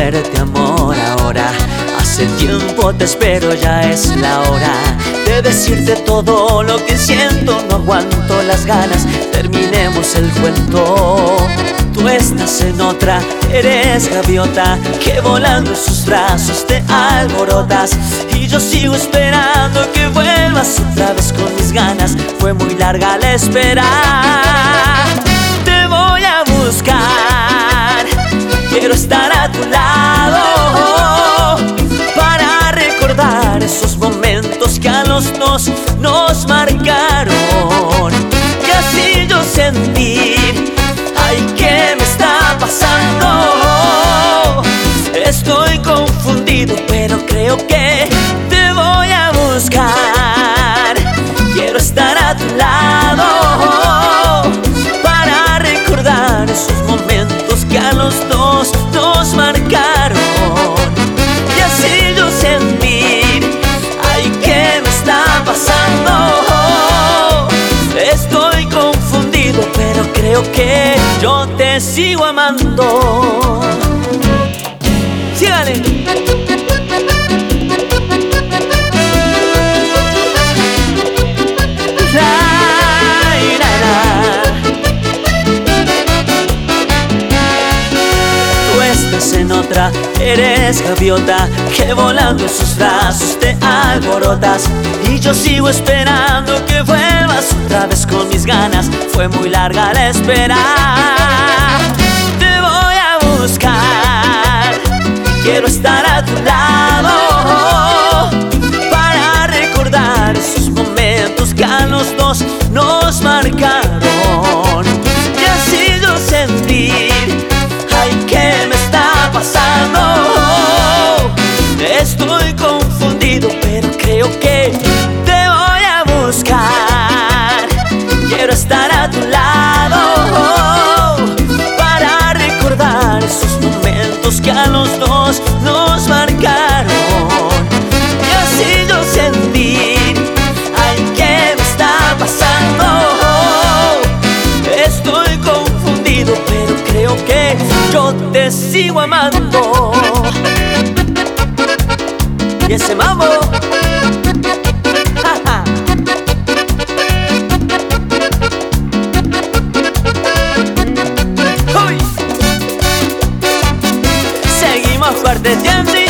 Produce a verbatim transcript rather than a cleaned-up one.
tenerte, amor, ahora. Hace tiempo te espero, ya es la hora de decirte todo lo que siento. No aguanto las ganas, terminemos el cuento. Tú estás en otra, eres gaviota que volando en sus brazos te alborotas. Y yo sigo esperando que vuelvas otra vez con mis ganas. Fue muy larga la espera. Te voy a buscar, quiero estar a tu lado para recordar esos momentos que a los dos nos marcaron. Y así yo sentir, ay, ¿qué me está pasando? Estoy confundido, pero creo que te voy a buscar. Quiero estar a tu lado para recordar esos momentos que a los dos nos marcaron. Y así yo sentir, ay, ¿qué me está pasando? Estoy confundido, pero creo que yo te sigo amando. ¡Sígale! En otra, eres gaviota que volando en sus brazos te alborotas. Y yo sigo esperando que vuelvas otra vez con mis ganas. Fue muy larga la espera. Te voy a buscar, quiero estar a tu lado para recordar esos momentos que a los dos nos marcaron. Y así yo sentir, ay, ¿qué me está pasando? Estoy confundido, pero creo que te voy a buscar. Quiero estar a tu lado para recordar esos momentos que a los dos nos marcaron. Y así yo sentir, ay, ¿qué me está pasando? Estoy confundido, pero creo que yo te sigo amando. Y ese mambo, ja, ja. Uy. Seguimos fuerte, ¿entiendes?